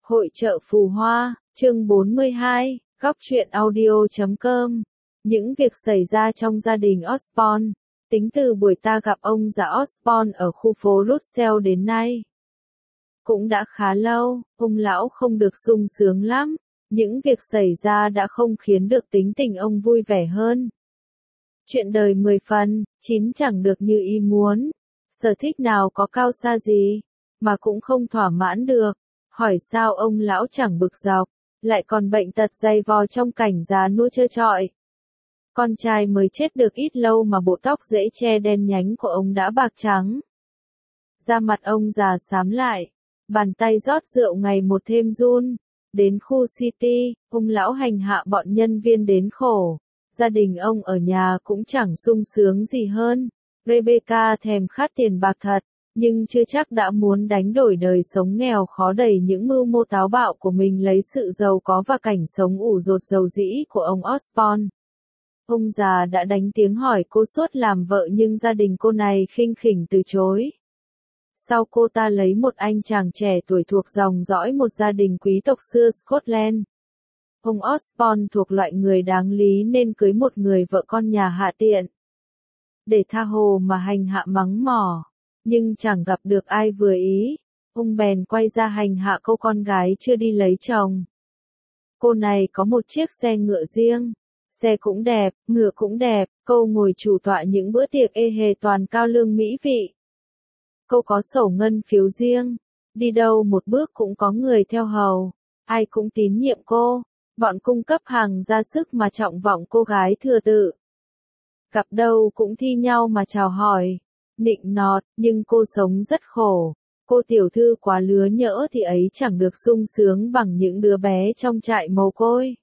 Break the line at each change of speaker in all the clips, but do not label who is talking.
Hội chợ Phù Hoa, chương 42, góc truyện audio.com. Những việc xảy ra trong gia đình Osborne, tính từ buổi ta gặp ông già Osborne ở khu phố Russell đến nay. Cũng đã khá lâu, ông lão không được sung sướng lắm, những việc xảy ra đã không khiến được tính tình ông vui vẻ hơn. Chuyện đời 10 phần, 9 chẳng được như ý muốn, sở thích nào có cao xa gì, mà cũng không thỏa mãn được. Hỏi sao ông lão chẳng bực dọc, lại còn bệnh tật dày vò trong cảnh già nua trơ trọi. Con trai mới chết được ít lâu mà bộ tóc rễ che đen nhánh của ông đã bạc trắng. Da mặt ông già xám lại, bàn tay rót rượu ngày một thêm run. Đến khu City, ông lão hành hạ bọn nhân viên đến khổ. Gia đình ông ở nhà cũng chẳng sung sướng gì hơn. Rebecca thèm khát tiền bạc thật, nhưng chưa chắc đã muốn đánh đổi đời sống nghèo khó đầy những mưu mô táo bạo của mình lấy sự giàu có và cảnh sống ủ rột dầu dĩ của ông Osborne. Ông già đã đánh tiếng hỏi cô suốt làm vợ nhưng gia đình cô này khinh khỉnh từ chối. Sau cô ta lấy một anh chàng trẻ tuổi thuộc dòng dõi một gia đình quý tộc xưa Scotland. Ông Osborne thuộc loại người đáng lý nên cưới một người vợ con nhà hạ tiện. Để tha hồ mà hành hạ mắng mỏ. Nhưng chẳng gặp được ai vừa ý, ông bèn quay ra hành hạ cô con gái chưa đi lấy chồng. Cô này có một chiếc xe ngựa riêng, xe cũng đẹp, ngựa cũng đẹp, cô ngồi chủ tọa những bữa tiệc ê hề toàn cao lương mỹ vị. Cô có sổ ngân phiếu riêng, đi đâu một bước cũng có người theo hầu, ai cũng tín nhiệm cô, bọn cung cấp hàng ra sức mà trọng vọng cô gái thừa tự. Gặp đâu cũng thi nhau mà chào hỏi. Nịnh nọt, nhưng cô sống rất khổ. Cô tiểu thư quá lứa nhỡ thì ấy chẳng được sung sướng bằng những đứa bé trong trại mồ côi.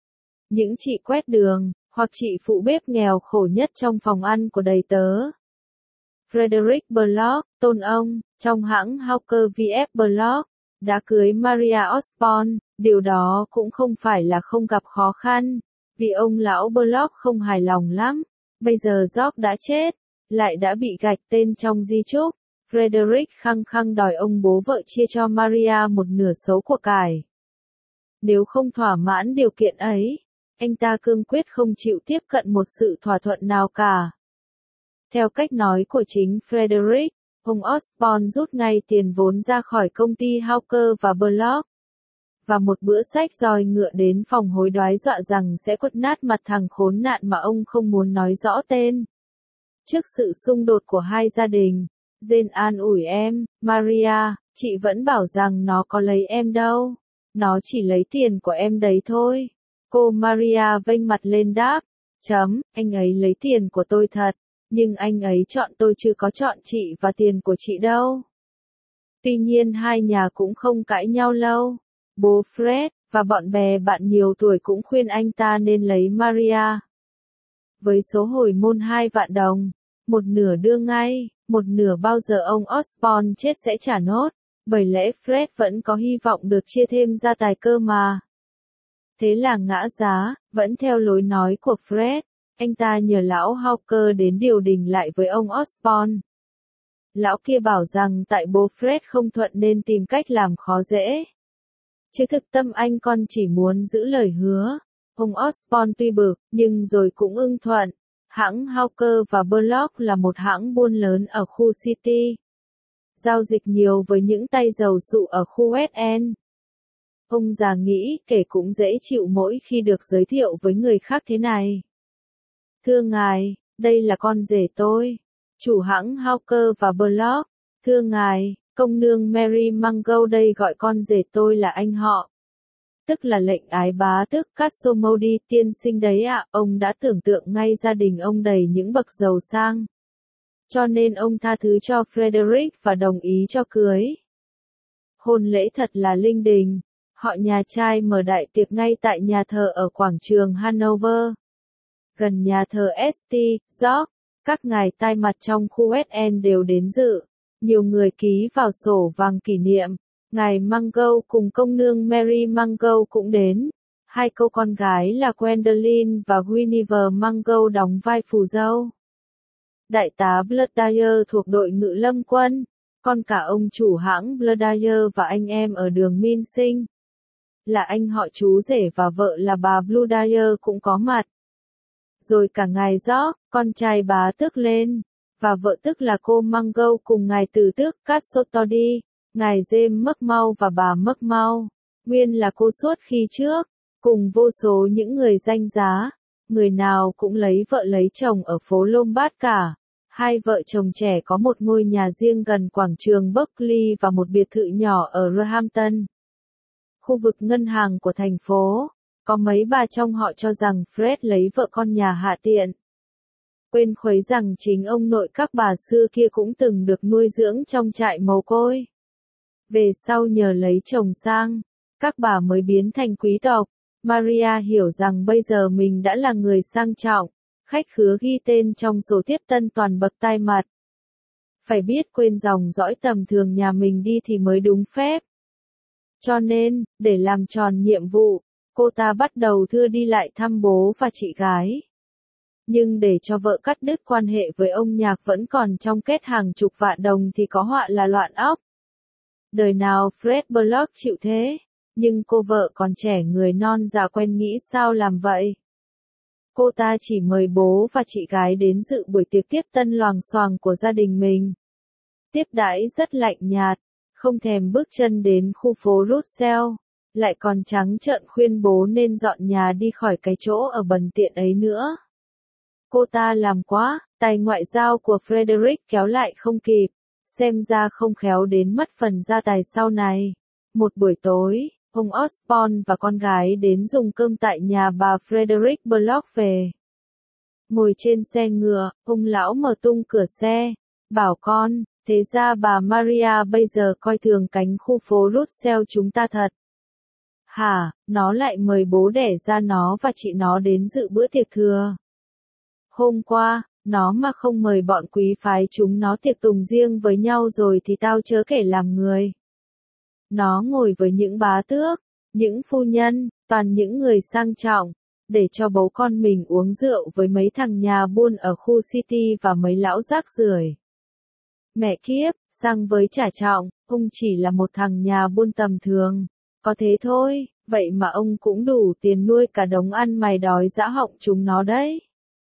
Những chị quét đường, hoặc chị phụ bếp nghèo khổ nhất trong phòng ăn của đầy tớ. Frederick Bullock, tôn ông, trong hãng Hawker vs Bullock, đã cưới Maria Osborne, điều đó cũng không phải là không gặp khó khăn, vì ông lão Bullock không hài lòng lắm. Bây giờ George đã chết, lại đã bị gạch tên trong di chúc, Frederick khăng khăng đòi ông bố vợ chia cho Maria một nửa số của cải. Nếu không thỏa mãn điều kiện ấy, anh ta cương quyết không chịu tiếp cận một sự thỏa thuận nào cả. Theo cách nói của chính Frederick, ông Osborne rút ngay tiền vốn ra khỏi công ty Hawker và Bullock. Và một bữa xách roi ngựa đến phòng hối đoái dọa rằng sẽ quất nát mặt thằng khốn nạn mà ông không muốn nói rõ tên. Trước sự xung đột của hai gia đình, Jane an ủi em, Maria, chị vẫn bảo rằng nó có lấy em đâu. Nó chỉ lấy tiền của em đấy thôi. Cô Maria vênh mặt lên đáp, anh ấy lấy tiền của tôi thật, nhưng anh ấy chọn tôi chứ có chọn chị và tiền của chị đâu. Tuy nhiên hai nhà cũng không cãi nhau lâu. Bố Fred, và bọn bè bạn nhiều tuổi cũng khuyên anh ta nên lấy Maria. Với số hồi môn 2 vạn đồng, một nửa đưa ngay, một nửa bao giờ ông Osborne chết sẽ trả nốt, bởi lẽ Fred vẫn có hy vọng được chia thêm gia tài cơ mà. Thế là ngã giá, vẫn theo lối nói của Fred, anh ta nhờ lão Hawker đến điều đình lại với ông Osborne. Lão kia bảo rằng tại bố Fred không thuận nên tìm cách làm khó dễ. Chứ thực tâm anh con chỉ muốn giữ lời hứa. Ông Osborne tuy bực, nhưng rồi cũng ưng thuận. Hãng Hawker và Bullock là một hãng buôn lớn ở khu City. Giao dịch nhiều với những tay giàu sụ ở khu West End. Ông già nghĩ kể cũng dễ chịu mỗi khi được giới thiệu với người khác thế này. Thưa ngài, đây là con rể tôi. Chủ hãng Hawker và Bullock. Thưa ngài, công nương Mary Mungo đây gọi con rể tôi là anh họ. Tức là lệnh ái bá tức Cassomody tiên sinh đấy ạ. Ông đã tưởng tượng ngay gia đình ông đầy những bậc giàu sang. Cho nên ông tha thứ cho Frederick và đồng ý cho cưới. Hôn lễ thật là linh đình. Họ nhà trai mở đại tiệc ngay tại nhà thờ ở quảng trường Hanover. Gần nhà thờ St. George, các ngài tai mặt trong khu West End đều đến dự. Nhiều người ký vào sổ vàng kỷ niệm. Ngài Mungo cùng công nương Mary Mungo cũng đến. Hai cô con gái là Gwendolyn và Guinevere Mungo đóng vai phù dâu. Đại tá Bloodire thuộc đội ngự lâm quân, con cả ông chủ hãng Bluedyer và anh em ở đường Mincing. Là anh họ chú rể và vợ là bà Bluedyer cũng có mặt. Rồi cả ngài George, con trai bá tước lên, và vợ tức là cô Mungo cùng ngài tử tước Castleton, ngài James McMahon và bà McMahon, nguyên là cô suốt khi trước, cùng vô số những người danh giá, người nào cũng lấy vợ lấy chồng ở phố Lombard cả. Hai vợ chồng trẻ có một ngôi nhà riêng gần quảng trường Berkeley và một biệt thự nhỏ ở Roehampton, khu vực ngân hàng của thành phố. Có mấy bà trong họ cho rằng Fred lấy vợ con nhà hạ tiện. Quên khuấy rằng chính ông nội các bà xưa kia cũng từng được nuôi dưỡng trong trại mồ côi. Về sau nhờ lấy chồng sang, các bà mới biến thành quý tộc. Maria hiểu rằng bây giờ mình đã là người sang trọng, khách khứa ghi tên trong sổ tiếp tân toàn bậc tai mặt. Phải biết quên dòng dõi tầm thường nhà mình đi thì mới đúng phép. Cho nên, để làm tròn nhiệm vụ, cô ta bắt đầu thưa đi lại thăm bố và chị gái. Nhưng để cho vợ cắt đứt quan hệ với ông nhạc vẫn còn trong kết hàng chục vạn đồng thì có họa là loạn óc. Đời nào Fred Bullock chịu thế, nhưng cô vợ còn trẻ người non dạ quen nghĩ sao làm vậy. Cô ta chỉ mời bố và chị gái đến dự buổi tiệc tiếp tân loàng xoàng của gia đình mình. Tiếp đãi rất lạnh nhạt, không thèm bước chân đến khu phố Russell, lại còn trắng trợn khuyên bố nên dọn nhà đi khỏi cái chỗ ở bần tiện ấy nữa. Cô ta làm quá, tài ngoại giao của Frederick kéo lại không kịp, xem ra không khéo đến mất phần gia tài sau này. Một buổi tối, ông Osborne và con gái đến dùng cơm tại nhà bà Frederick Bullock về. Ngồi trên xe ngựa, ông lão mở tung cửa xe, bảo con, thế ra bà Maria bây giờ coi thường cánh khu phố Russell chúng ta thật. Hả, nó lại mời bố đẻ ra nó và chị nó đến dự bữa tiệc thừa. Hôm qua, nó mà không mời bọn quý phái chúng nó tiệc tùng riêng với nhau rồi thì tao chớ kể làm người. Nó ngồi với những bá tước, những phu nhân, toàn những người sang trọng, để cho bố con mình uống rượu với mấy thằng nhà buôn ở khu City và mấy lão rác rưởi. Mẹ kiếp, sang với trả trọng, ông chỉ là một thằng nhà buôn tầm thường. Có thế thôi, vậy mà ông cũng đủ tiền nuôi cả đống ăn mày đói dã họng chúng nó đấy.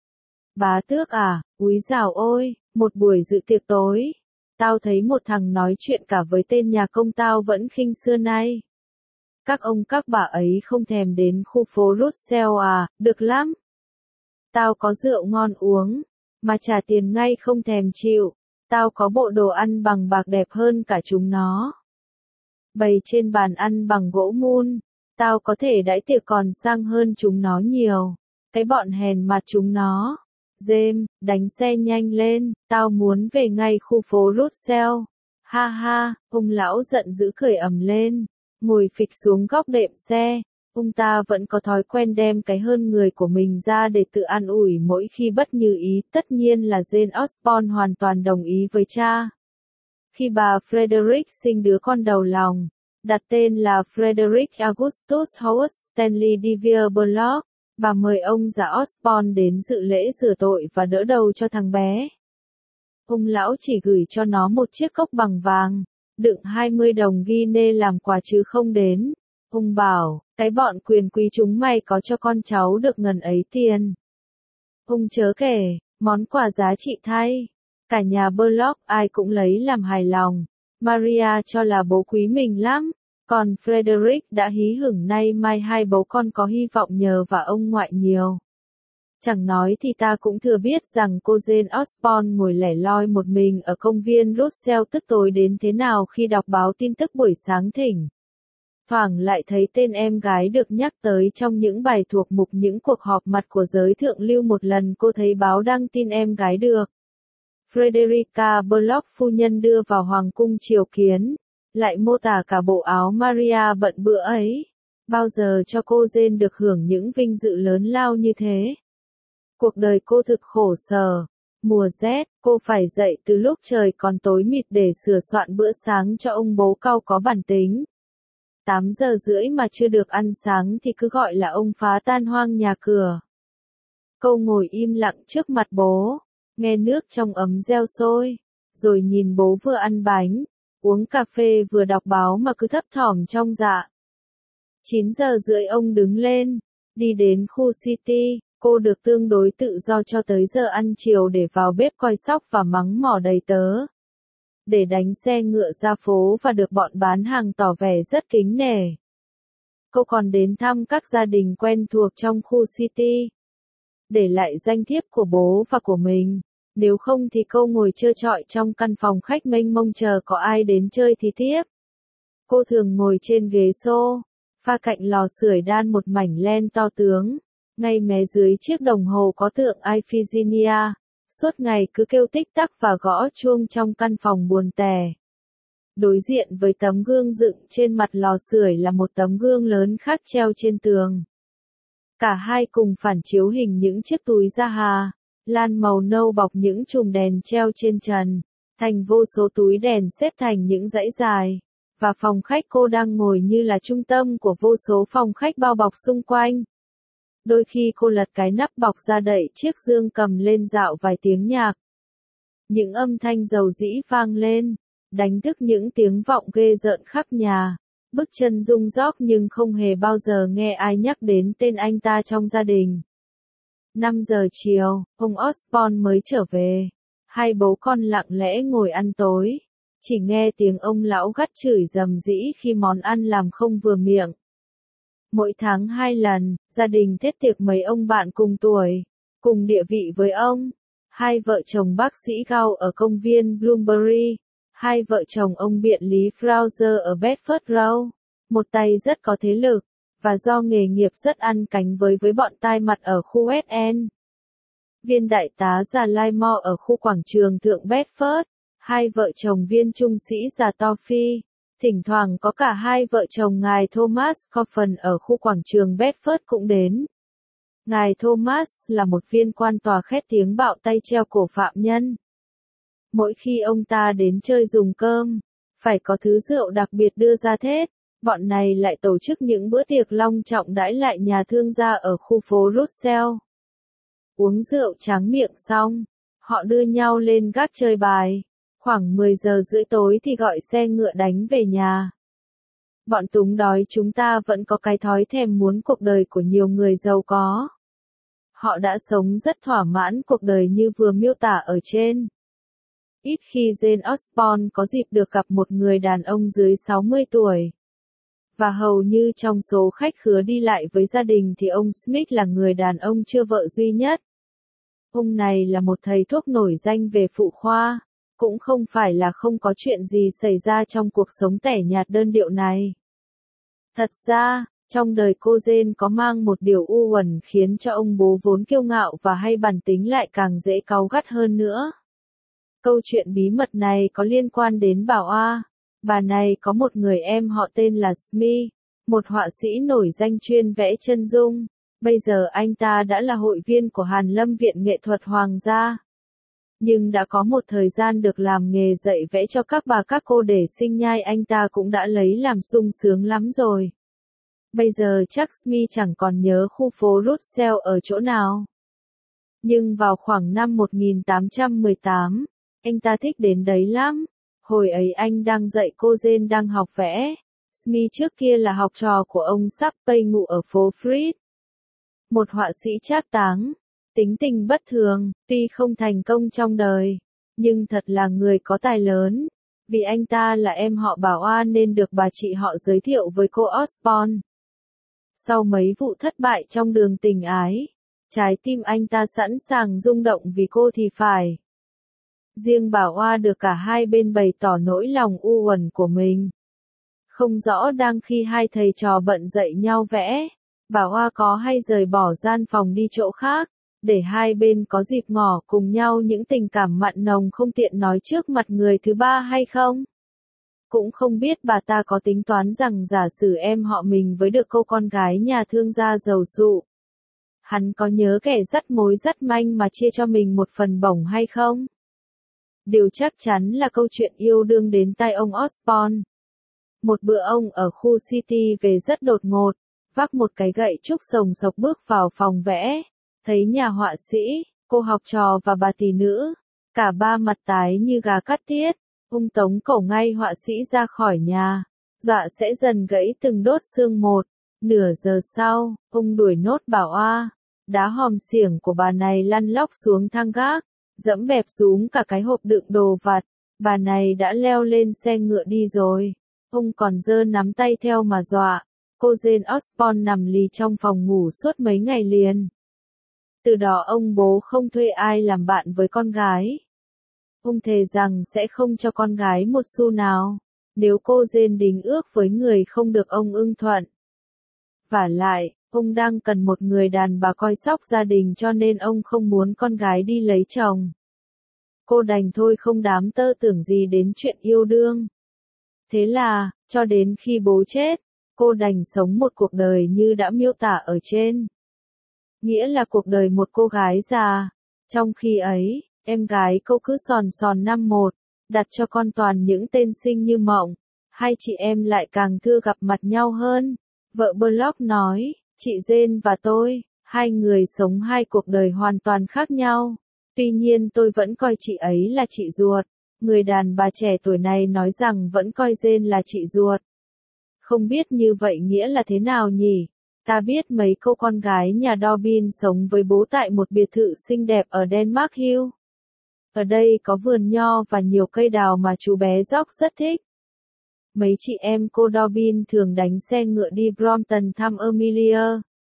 Bá tước à, úi dào ôi, một buổi dự tiệc tối. Tao thấy một thằng nói chuyện cả với tên nhà công tao vẫn khinh xưa nay. Các ông các bà ấy không thèm đến khu phố Russell à, được lắm. Tao có rượu ngon uống, mà trả tiền ngay không thèm chịu. Tao có bộ đồ ăn bằng bạc đẹp hơn cả chúng nó. Bày trên bàn ăn bằng gỗ mun, tao có thể đãi tiệc còn sang hơn chúng nó nhiều. Cái bọn hèn mặt chúng nó. James, đánh xe nhanh lên, tao muốn về ngay khu phố Russell. Ha ha, ông lão giận dữ cười ầm lên, ngồi phịch xuống góc đệm xe. Ông ta vẫn có thói quen đem cái hơn người của mình ra để tự an ủi mỗi khi bất như ý. Tất nhiên là Jane Osborne hoàn toàn đồng ý với cha. Khi bà Frederick sinh đứa con đầu lòng, đặt tên là Frederick Augustus Howard Stanley Devere Bullock, bà mời ông già Osborne đến dự lễ rửa tội và đỡ đầu cho thằng bé. Ông lão chỉ gửi cho nó một chiếc cốc bằng vàng, đựng 20 đồng Guinea làm quà chứ không đến. Ông bảo, cái bọn quyền quý chúng mày có cho con cháu được ngần ấy tiền. Ông chớ kể, món quà giá trị thay. Cả nhà Bullock ai cũng lấy làm hài lòng. Maria cho là bố quý mình lắm. Còn Frederick đã hí hửng nay mai hai bố con có hy vọng nhờ vào ông ngoại nhiều. Chẳng nói thì ta cũng thừa biết rằng cô Jane Osborne ngồi lẻ loi một mình ở công viên Russell tức tối đến thế nào khi đọc báo tin tức buổi sáng thỉnh. Thoảng lại thấy tên em gái được nhắc tới trong những bài thuộc mục những cuộc họp mặt của giới thượng lưu. Một lần cô thấy báo đăng tin em gái được Frederica Bullock phu nhân đưa vào hoàng cung triều kiến, lại mô tả cả bộ áo Maria bận bữa ấy. Bao giờ cho cô Jane được hưởng những vinh dự lớn lao như thế? Cuộc đời cô thực khổ sở. Mùa rét, cô phải dậy từ lúc trời còn tối mịt để sửa soạn bữa sáng cho ông bố cau có bản tính. 8 giờ rưỡi mà chưa được ăn sáng thì cứ gọi là ông phá tan hoang nhà cửa. Cô ngồi im lặng trước mặt bố, nghe nước trong ấm reo sôi, rồi nhìn bố vừa ăn bánh, uống cà phê vừa đọc báo mà cứ thấp thỏm trong dạ. 9 giờ rưỡi ông đứng lên, đi đến khu City, cô được tương đối tự do cho tới giờ ăn chiều để vào bếp coi sóc và mắng mỏ đầy tớ. Để đánh xe ngựa ra phố và được bọn bán hàng tỏ vẻ rất kính nể. Cô còn đến thăm các gia đình quen thuộc trong khu City. Để lại danh thiếp của bố và của mình. Nếu không thì cô ngồi trơ trọi trong căn phòng khách mênh mông chờ có ai đến chơi thì tiếp. Cô thường ngồi trên ghế sofa cạnh lò sưởi đan một mảnh len to tướng. Ngay mé dưới chiếc đồng hồ có tượng Iphigenia. Suốt ngày cứ kêu tích tắc và gõ chuông trong căn phòng buồn tẻ. Đối diện với tấm gương dựng trên mặt lò sưởi là một tấm gương lớn khác treo trên tường. Cả hai cùng phản chiếu hình những chiếc túi da hà, lan màu nâu bọc những chùm đèn treo trên trần, thành vô số túi đèn xếp thành những dãy dài. Và phòng khách cô đang ngồi như là trung tâm của vô số phòng khách bao bọc xung quanh. Đôi khi cô lật cái nắp bọc ra đẩy chiếc dương cầm lên dạo vài tiếng nhạc. Những âm thanh dầu dĩ vang lên, đánh thức những tiếng vọng ghê rợn khắp nhà. Bước chân rung róc nhưng không hề bao giờ nghe ai nhắc đến tên anh ta trong gia đình. 5 giờ chiều, ông Osborne mới trở về. Hai bố con lặng lẽ ngồi ăn tối. Chỉ nghe tiếng ông lão gắt chửi rầm rĩ khi món ăn làm không vừa miệng. Mỗi tháng 2 lần, gia đình thiết tiệc mấy ông bạn cùng tuổi, cùng địa vị với ông. Hai vợ chồng bác sĩ Gao ở công viên Bloomsbury. Hai vợ chồng ông biện lý Fraser ở Bedford Row. Một tay rất có thế lực, và do nghề nghiệp rất ăn cánh với bọn tai mặt ở khu West End. Viên đại tá già Lymore ở khu quảng trường thượng Bedford. Hai vợ chồng viên trung sĩ già Toffee. Thỉnh thoảng có cả hai vợ chồng ngài Thomas Coffin ở khu quảng trường Bedford cũng đến. Ngài Thomas là một viên quan tòa khét tiếng bạo tay treo cổ phạm nhân. Mỗi khi ông ta đến chơi dùng cơm, phải có thứ rượu đặc biệt đưa ra thết. Bọn này lại tổ chức những bữa tiệc long trọng đãi lại nhà thương gia ở khu phố Russell. Uống rượu tráng miệng xong, họ đưa nhau lên gác chơi bài. Khoảng 10 giờ rưỡi tối thì gọi xe ngựa đánh về nhà. Bọn túng đói chúng ta vẫn có cái thói thèm muốn cuộc đời của nhiều người giàu có. Họ đã sống rất thỏa mãn cuộc đời như vừa miêu tả ở trên. Ít khi Jane Osborne có dịp được gặp một người đàn ông dưới 60 tuổi. Và hầu như trong số khách khứa đi lại với gia đình thì ông Smith là người đàn ông chưa vợ duy nhất. Ông này là một thầy thuốc nổi danh về phụ khoa. Cũng không phải là không có chuyện gì xảy ra trong cuộc sống tẻ nhạt đơn điệu này. Thật ra, trong đời cô Jane có mang một điều u uẩn khiến cho ông bố vốn kiêu ngạo và hay bản tính lại càng dễ cáu gắt hơn nữa. Câu chuyện bí mật này có liên quan đến bà Oa. Bà này có một người em họ tên là Smith, một họa sĩ nổi danh chuyên vẽ chân dung. Bây giờ anh ta đã là hội viên của Hàn Lâm Viện Nghệ thuật Hoàng gia. Nhưng đã có một thời gian được làm nghề dạy vẽ cho các bà các cô để sinh nhai anh ta cũng đã lấy làm sung sướng lắm rồi. Bây giờ chắc Smith chẳng còn nhớ khu phố Russell ở chỗ nào. Nhưng vào khoảng năm 1818, anh ta thích đến đấy lắm. Hồi ấy anh đang dạy cô Jane đang học vẽ. Smith trước kia là học trò của ông Shapley ngụ ở phố Fried. Một họa sĩ trác táng. Tính tình bất thường, tuy không thành công trong đời, nhưng thật là người có tài lớn. Vì anh ta là em họ bà Oa nên được bà chị họ giới thiệu với cô Osborne. Sau mấy vụ thất bại trong đường tình ái, trái tim anh ta sẵn sàng rung động vì cô thì phải. Riêng bà Oa được cả hai bên bày tỏ nỗi lòng u uẩn của mình. Không rõ đang khi hai thầy trò bận dạy nhau vẽ, bà Oa có hay rời bỏ gian phòng đi chỗ khác, để hai bên có dịp ngỏ cùng nhau những tình cảm mặn nồng không tiện nói trước mặt người thứ ba hay không? Cũng không biết bà ta có tính toán rằng giả sử em họ mình với được cô con gái nhà thương gia giàu sụ. Hắn có nhớ kẻ dắt mối dắt manh mà chia cho mình một phần bổng hay không? Điều chắc chắn là câu chuyện yêu đương đến tai ông Osborne. Một bữa ông ở khu City về rất đột ngột, vác một cái gậy trúc sồng sộc bước vào phòng vẽ. Thấy nhà họa sĩ, cô học trò và bà tỷ nữ, Cả ba mặt tái như gà cắt tiết, ông tống cổ ngay họa sĩ ra khỏi nhà, dọa sẽ dần gãy từng đốt xương một. Nửa giờ sau, ông đuổi nốt bảo a, đá hòm xiểng của bà này lăn lóc xuống thang gác, dẫm bẹp xuống cả cái hộp đựng đồ vặt. Bà này đã leo lên xe ngựa đi rồi. Ông còn giơ nắm tay theo mà dọa. Cô Jane Osborne nằm lì trong phòng ngủ suốt mấy ngày liền. Từ đó ông bố không thuê ai làm bạn với con gái. Ông thề rằng sẽ không cho con gái một xu nào, nếu cô Jane đính ước với người không được ông ưng thuận. Vả lại, ông đang cần một người đàn bà coi sóc gia đình cho nên ông không muốn con gái đi lấy chồng. Cô đành thôi không đám tơ tưởng gì đến chuyện yêu đương. Thế là, cho đến khi bố chết, cô đành sống một cuộc đời như đã miêu tả ở trên. Nghĩa là cuộc đời một cô gái già. Trong khi ấy, em gái cô cứ sòn sòn năm một, đặt cho con toàn những tên xinh như mộng. Hai chị em lại càng thưa gặp mặt nhau hơn. Vợ Block nói, chị Jane và tôi, hai người sống hai cuộc đời hoàn toàn khác nhau. Tuy nhiên tôi vẫn coi chị ấy là chị ruột. Người đàn bà trẻ tuổi này nói rằng vẫn coi Jane là chị ruột. Không biết như vậy nghĩa là thế nào nhỉ? Ta biết mấy cô con gái nhà Dobbin sống với bố tại một biệt thự xinh đẹp ở Denmark Hill. Ở đây có vườn nho và nhiều cây đào mà chú bé George rất thích. Mấy chị em cô Dobbin thường đánh xe ngựa đi Brompton thăm Amelia.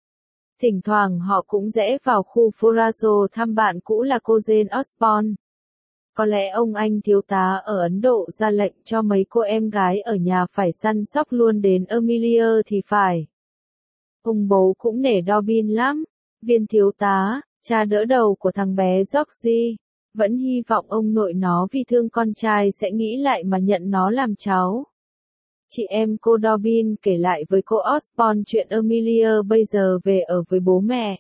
Thỉnh thoảng họ cũng rẽ vào khu Forazo thăm bạn cũ là cô Jane Osborne. Có lẽ ông anh thiếu tá ở Ấn Độ ra lệnh cho mấy cô em gái ở nhà phải săn sóc luôn đến Amelia thì phải. Ông bố cũng nể Dobbin lắm. Viên thiếu tá, cha đỡ đầu của thằng bé Georgie, vẫn hy vọng ông nội nó vì thương con trai sẽ nghĩ lại mà nhận nó làm cháu. Chị em cô Dobbin kể lại với cô Osborne chuyện Amelia bây giờ về ở với bố mẹ.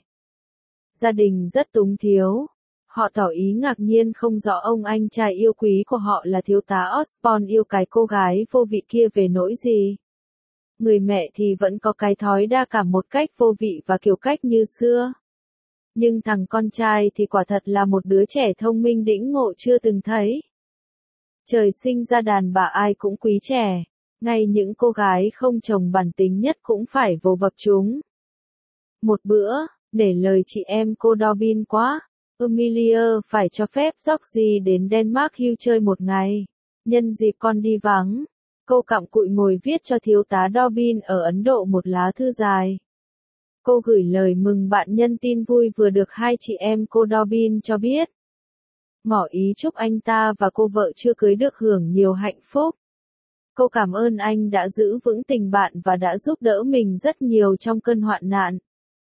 Gia đình rất túng thiếu. Họ tỏ ý ngạc nhiên không rõ ông anh trai yêu quý của họ là thiếu tá Osborne yêu cái cô gái vô vị kia về nỗi gì. Người mẹ thì vẫn có cái thói đa cảm một cách vô vị và kiểu cách như xưa. Nhưng thằng con trai thì quả thật là một đứa trẻ thông minh đĩnh ngộ chưa từng thấy. Trời sinh ra đàn bà ai cũng quý trẻ. Ngay những cô gái không chồng bản tính nhất cũng phải vồ vập chúng. Một bữa, để lời chị em cô Dobbin quá, Amelia phải cho phép Georgie đến Denmark Hill chơi một ngày. Nhân dịp con đi vắng, cô cặm cụi ngồi viết cho thiếu tá Dobbin ở Ấn Độ một lá thư dài. Cô gửi lời mừng bạn nhân tin vui vừa được hai chị em cô Dobbin cho biết. Ngỏ ý chúc anh ta và cô vợ chưa cưới được hưởng nhiều hạnh phúc. Cô cảm ơn anh đã giữ vững tình bạn và đã giúp đỡ mình rất nhiều trong cơn hoạn nạn.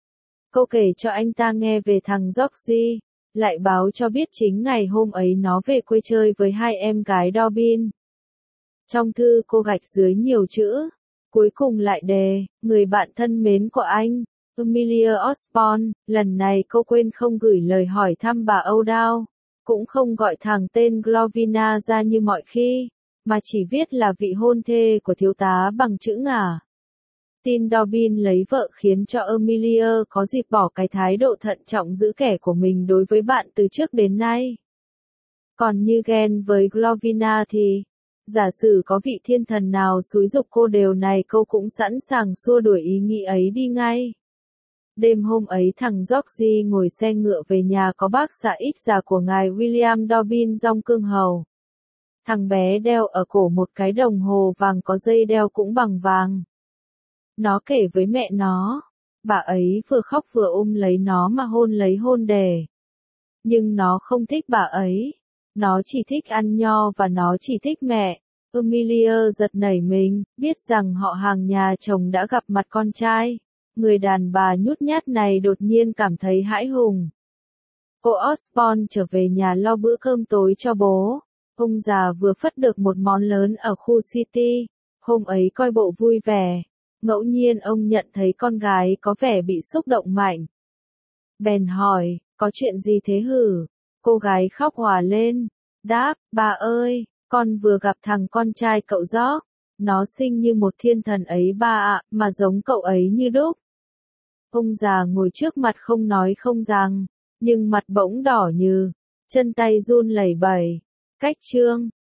Cô kể cho anh ta nghe về thằng Georgie, lại báo cho biết chính ngày hôm ấy nó về quê chơi với hai em gái Dobbin. Trong thư cô gạch dưới nhiều chữ, cuối cùng lại đề, người bạn thân mến của anh, Amelia Osborne, lần này cô quên không gửi lời hỏi thăm bà O'Dowd, cũng không gọi thẳng tên Glovina ra như mọi khi, mà chỉ viết là vị hôn thê của thiếu tá bằng chữ ngà. Tin Dobbin lấy vợ khiến cho Amelia có dịp bỏ cái thái độ thận trọng giữ kẻ của mình đối với bạn từ trước đến nay. Còn như ghen với Glovina thì, giả sử có vị thiên thần nào xúi giục cô điều này cô cũng sẵn sàng xua đuổi ý nghĩ ấy đi ngay. Đêm hôm ấy thằng Georgie ngồi xe ngựa về nhà có bác xã ít già của ngài William Dobbin dong cương hầu. Thằng bé đeo ở cổ một cái đồng hồ vàng có dây đeo cũng bằng vàng. Nó kể với mẹ nó, bà ấy vừa khóc vừa ôm lấy nó mà hôn lấy hôn đề. Nhưng nó không thích bà ấy. Nó chỉ thích ăn nho và nó chỉ thích mẹ. Amelia giật nảy mình, biết rằng họ hàng nhà chồng đã gặp mặt con trai. Người đàn bà nhút nhát này đột nhiên cảm thấy hãi hùng. Cô Osborne trở về nhà lo bữa cơm tối cho bố. Ông già vừa phất được một món lớn ở khu City. Hôm ấy coi bộ vui vẻ. Ngẫu nhiên ông nhận thấy con gái có vẻ bị xúc động mạnh. Bèn hỏi, có chuyện gì thế hử? Cô gái khóc òa lên. Đáp, bà ơi, con vừa gặp thằng con trai cậu George. Nó xinh như một thiên thần ấy ba ạ, mà giống cậu ấy như đúc. Ông già ngồi trước mặt không nói không rằng, nhưng mặt bỗng đỏ như. chân tay run lẩy bẩy. Cách chương